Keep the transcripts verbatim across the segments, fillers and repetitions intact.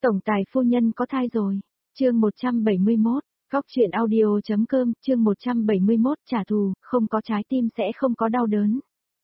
Tổng tài phu nhân có thai rồi. Chương một trăm bảy mươi mốt, Góc truyện audio.com, chương một trăm bảy mươi mốt, trả thù, không có trái tim sẽ không có đau đớn.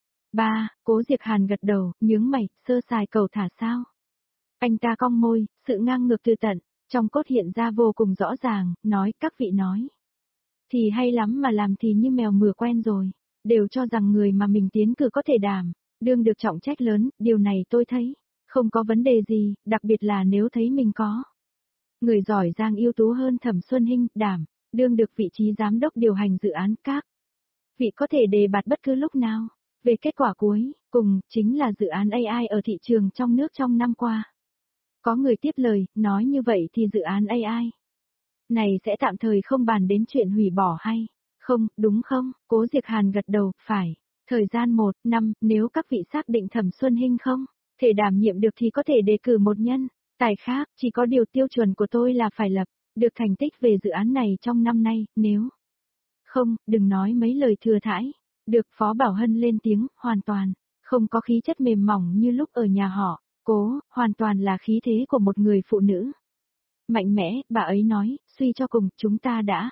Ba, Cố Diệp Hàn gật đầu, nhướng mày, sơ sài cầu thả sao? Anh ta cong môi, sự ngang ngược tư tận, trong cốt hiện ra vô cùng rõ ràng, nói, các vị nói. Thì hay lắm mà làm thì như mèo mửa quen rồi, đều cho rằng người mà mình tiến cử có thể đảm, đương được trọng trách lớn, điều này tôi thấy, không có vấn đề gì, đặc biệt là nếu thấy mình có. Người giỏi giang ưu tú hơn Thẩm Xuân Hinh, đảm, đương được vị trí giám đốc điều hành dự án các. Vị có thể đề bạt bất cứ lúc nào. Về kết quả cuối, cùng, chính là dự án a i ở thị trường trong nước trong năm qua. Có người tiếp lời, nói như vậy thì dự án a i này sẽ tạm thời không bàn đến chuyện hủy bỏ hay không, đúng không? Cố Diệp Hàn gật đầu, phải. Thời gian một năm, nếu các vị xác định Thẩm Xuân Hinh không thể đảm nhiệm được thì có thể đề cử một nhân tài khác, chỉ có điều tiêu chuẩn của tôi là phải lập được thành tích về dự án này trong năm nay, nếu không, đừng nói mấy lời thừa thãi. Được Phó Bảo Hân lên tiếng, hoàn toàn không có khí chất mềm mỏng như lúc ở nhà họ Cố, hoàn toàn là khí thế của một người phụ nữ. Mạnh mẽ, bà ấy nói, suy cho cùng, chúng ta đã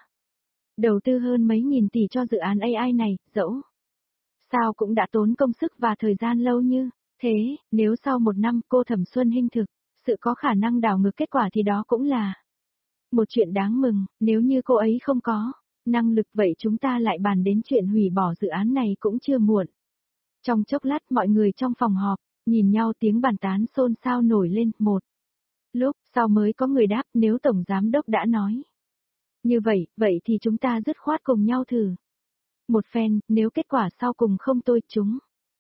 đầu tư hơn mấy nghìn tỷ cho dự án a i này, dẫu sao cũng đã tốn công sức và thời gian lâu như thế, nếu sau một năm cô Thẩm Xuân Hinh thực sự có khả năng đảo ngược kết quả thì đó cũng là một chuyện đáng mừng, nếu như cô ấy không có năng lực vậy chúng ta lại bàn đến chuyện hủy bỏ dự án này cũng chưa muộn. Trong chốc lát mọi người trong phòng họp, nhìn nhau tiếng bàn tán xôn xao nổi lên, một lúc sau mới có người đáp nếu Tổng Giám Đốc đã nói. Như vậy, vậy thì chúng ta dứt khoát cùng nhau thử. Một phen, nếu kết quả sau cùng không tôi chúng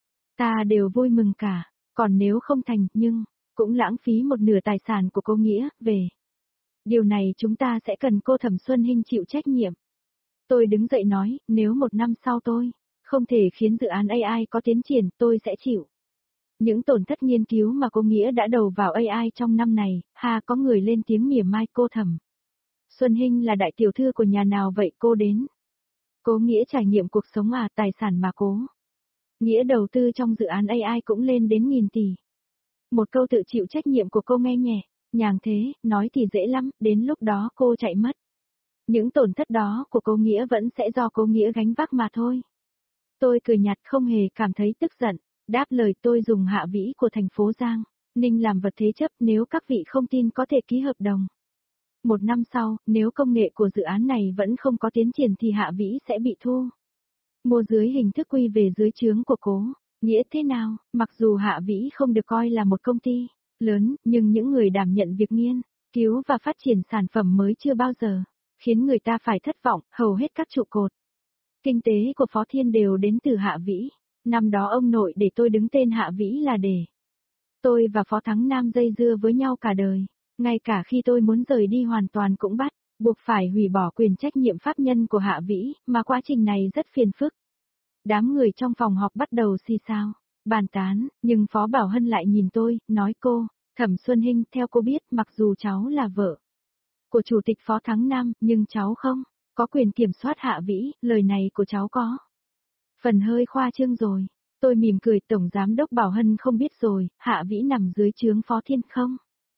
ta đều vui mừng cả, còn nếu không thành, nhưng cũng lãng phí một nửa tài sản của cô Nghĩa, về điều này chúng ta sẽ cần cô Thẩm Xuân Hinh chịu trách nhiệm. Tôi đứng dậy nói, nếu một năm sau tôi không thể khiến dự án a i có tiến triển, tôi sẽ chịu những tổn thất nghiên cứu mà cô Nghĩa đã đầu vào a i trong năm này. Ha, có người lên tiếng mỉa mai, cô Thẩm Xuân Hinh là đại tiểu thư của nhà nào vậy, cô đến Cố Nghĩa trải nghiệm cuộc sống à, tài sản mà Cố Nghĩa đầu tư trong dự án a i cũng lên đến nghìn tỷ. Một câu tự chịu trách nhiệm của cô nghe nhẹ nhàng thế, nói thì dễ lắm, đến lúc đó cô chạy mất. Những tổn thất đó của cô Nghĩa vẫn sẽ do cô Nghĩa gánh vác mà thôi. Tôi cười nhạt không hề cảm thấy tức giận, đáp lời tôi dùng Hạ Vĩ của thành phố Giang Ninh làm vật thế chấp, nếu các vị không tin có thể ký hợp đồng. Một năm sau, nếu công nghệ của dự án này vẫn không có tiến triển thì Hạ Vĩ sẽ bị thu mua dưới hình thức quy về dưới trướng của Cố Nghĩa. Thế nào, mặc dù Hạ Vĩ không được coi là một công ty lớn, nhưng những người đảm nhận việc nghiên cứu và phát triển sản phẩm mới chưa bao giờ khiến người ta phải thất vọng, hầu hết các trụ cột kinh tế của Phó Thiên đều đến từ Hạ Vĩ. Năm đó ông nội để tôi đứng tên Hạ Vĩ là để tôi và Phó Thắng Nam dây dưa với nhau cả đời, ngay cả khi tôi muốn rời đi hoàn toàn cũng bắt buộc phải hủy bỏ quyền trách nhiệm pháp nhân của Hạ Vĩ, mà quá trình này rất phiền phức. Đám người trong phòng họp bắt đầu xì xào, bàn tán, nhưng Phó Bảo Hân lại nhìn tôi, nói cô, Thẩm Xuân Hinh, theo cô biết, mặc dù cháu là vợ của Chủ tịch Phó Thắng Nam, nhưng cháu không có quyền kiểm soát Hạ Vĩ, lời này của cháu có phần hơi khoa trương rồi. Tôi mỉm cười, Tổng Giám Đốc Bảo Hân không biết rồi, Hạ Vĩ nằm dưới trướng Phó Thiên không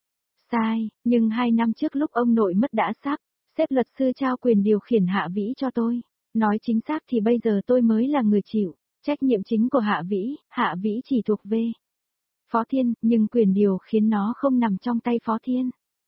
sai, nhưng hai năm trước lúc ông nội mất đã sắp xếp luật sư trao quyền điều khiển Hạ Vĩ cho tôi. Nói chính xác thì bây giờ tôi mới là người chịu trách nhiệm chính của Hạ Vĩ, Hạ Vĩ chỉ thuộc về Phó Thiên, nhưng quyền điều khiến nó không nằm trong tay Phó Thiên.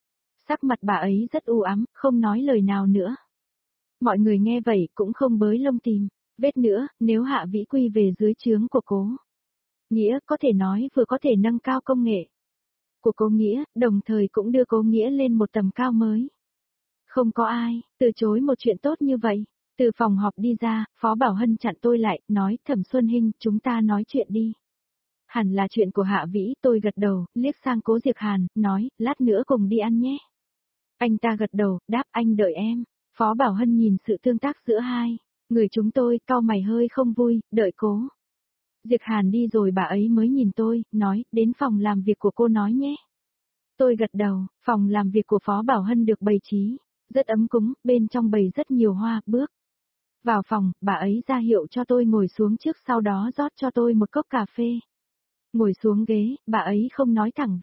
Sắc mặt bà ấy rất u ám, không nói lời nào nữa. Mọi người nghe vậy cũng không bới lông tìm vết nữa, nếu Hạ Vĩ quy về dưới trướng của Cố Nghĩa, có thể nói vừa có thể nâng cao công nghệ của Cố Nghĩa, đồng thời cũng đưa Cố Nghĩa lên một tầm cao mới. Không có ai từ chối một chuyện tốt như vậy. Từ phòng họp đi ra, Phó Bảo Hân chặn tôi lại, nói, Thẩm Xuân Hinh, chúng ta nói chuyện đi. Hẳn là chuyện của Hạ Vĩ, tôi gật đầu, liếc sang Cố Diệp Hàn, nói, lát nữa cùng đi ăn nhé. Anh ta gật đầu, đáp, anh đợi em. Phó Bảo Hân nhìn sự tương tác giữa hai người chúng tôi, cau mày hơi không vui, đợi Cố Diệp Hàn đi rồi bà ấy mới nhìn tôi, nói, đến phòng làm việc của cô nói nhé. Tôi gật đầu, phòng làm việc của Phó Bảo Hân được bày trí rất ấm cúng, bên trong bày rất nhiều hoa, bước vào phòng, bà ấy ra hiệu cho tôi ngồi xuống trước, sau đó rót cho tôi một cốc cà phê. Ngồi xuống ghế, bà ấy không nói thẳng về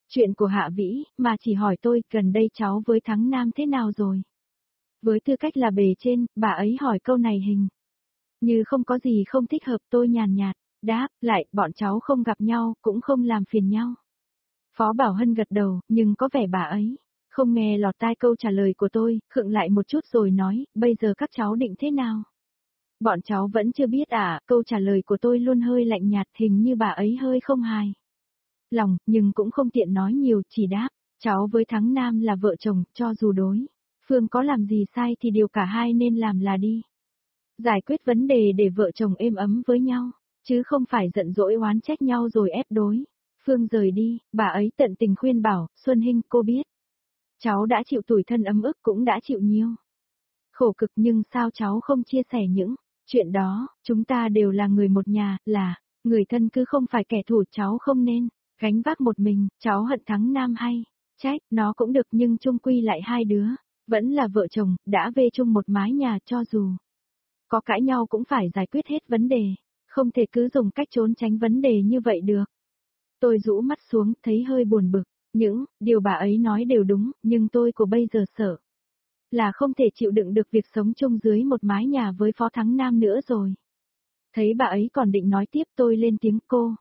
Chuyện của Hạ Vĩ, mà chỉ hỏi tôi, gần đây cháu với Thắng Nam thế nào rồi? Với tư cách là bề trên, bà ấy hỏi câu này hình như không có gì không thích hợp, tôi nhàn nhạt, đáp, lại, bọn cháu không gặp nhau, cũng không làm phiền nhau. Phó Bảo Hân gật đầu, nhưng có vẻ bà ấy không nghe lọt tai câu trả lời của tôi, khựng lại một chút rồi nói, bây giờ các cháu định thế nào? Bọn cháu vẫn chưa biết à, câu trả lời của tôi luôn hơi lạnh nhạt, hình như bà ấy hơi không hài lòng, nhưng cũng không tiện nói nhiều, chỉ đáp, cháu với Thắng Nam là vợ chồng, cho dù đối phương có làm gì sai thì điều cả hai nên làm là đi giải quyết vấn đề để vợ chồng êm ấm với nhau, chứ không phải giận dỗi oán trách nhau rồi ép đối phương rời đi. Bà ấy tận tình khuyên bảo, Xuân Hinh, cô biết, cháu đã chịu tủi thân ấm ức, cũng đã chịu nhiều khổ cực, nhưng sao cháu không chia sẻ những chuyện đó, chúng ta đều là người một nhà, là người thân, cứ không phải kẻ thù, cháu không nên gánh vác một mình. Cháu hận Thắng Nam hay trách, nó cũng được, nhưng chung quy lại hai đứa vẫn là vợ chồng, đã về chung một mái nhà, cho dù có cãi nhau cũng phải giải quyết hết vấn đề, không thể cứ dùng cách trốn tránh vấn đề như vậy được. Tôi rũ mắt xuống, thấy hơi buồn bực, những điều bà ấy nói đều đúng, nhưng tôi của bây giờ sợ là không thể chịu đựng được việc sống chung dưới một mái nhà với Phó Thắng Nam nữa rồi. Thấy bà ấy còn định nói tiếp, tôi lên tiếng, cô.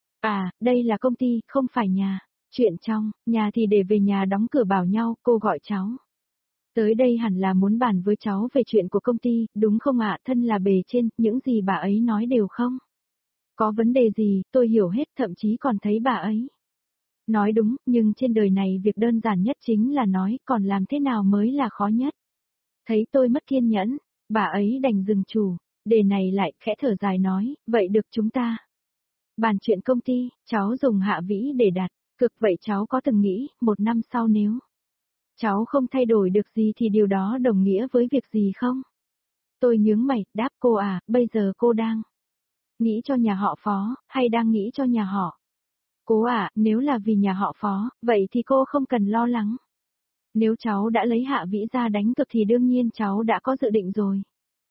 À, đây là công ty, không phải nhà. Chuyện trong nhà thì để về nhà đóng cửa bảo nhau, cô gọi cháu tới đây hẳn là muốn bàn với cháu về chuyện của công ty, đúng không ạ? Thân là bề trên, những gì bà ấy nói đều không có vấn đề gì, tôi hiểu hết, thậm chí còn thấy bà ấy nói đúng, nhưng trên đời này việc đơn giản nhất chính là nói, còn làm thế nào mới là khó nhất. Thấy tôi mất kiên nhẫn, bà ấy đành dừng chủ đề này lại, khẽ thở dài nói, vậy được, chúng ta bàn chuyện công ty. Cháu dùng Hạ Vĩ để đặt cược, vậy cháu có từng nghĩ, một năm sau nếu cháu không thay đổi được gì thì điều đó đồng nghĩa với việc gì không? Tôi nhướng mày, đáp, cô à, bây giờ cô đang nghĩ cho nhà họ Phó, hay đang nghĩ cho nhà họ Cố à? Nếu là vì nhà họ Phó, vậy thì cô không cần lo lắng. Nếu cháu đã lấy Hạ Vĩ ra đánh cược thì đương nhiên cháu đã có dự định rồi.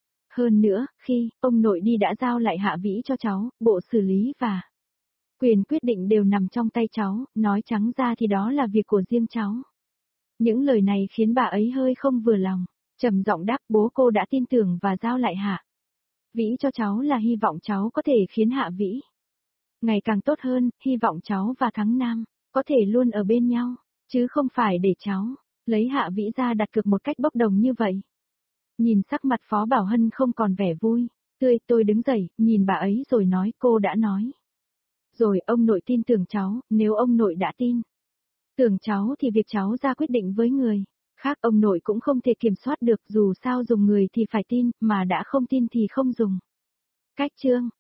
Hơn nữa, khi ông nội đi đã giao lại Hạ Vĩ cho cháu, bộ xử lý và quyền quyết định đều nằm trong tay cháu, nói trắng ra thì đó là việc của riêng cháu. Những lời này khiến bà ấy hơi không vừa lòng, trầm giọng đáp, bố cô đã tin tưởng và giao lại Hạ Vĩ cho cháu là hy vọng cháu có thể khiến Hạ Vĩ ngày càng tốt hơn, hy vọng cháu và Thắng Nam có thể luôn ở bên nhau, chứ không phải để cháu lấy Hạ Vĩ ra đặt cược một cách bốc đồng như vậy. Nhìn sắc mặt Phó Bảo Hân không còn vẻ vui tươi, tôi đứng dậy, nhìn bà ấy rồi nói, cô đã nói rồi, ông nội tin tưởng cháu, nếu ông nội đã tin tưởng cháu thì việc cháu ra quyết định với người khác ông nội cũng không thể kiểm soát được, dù sao dùng người thì phải tin, mà đã không tin thì không dùng. Cách chương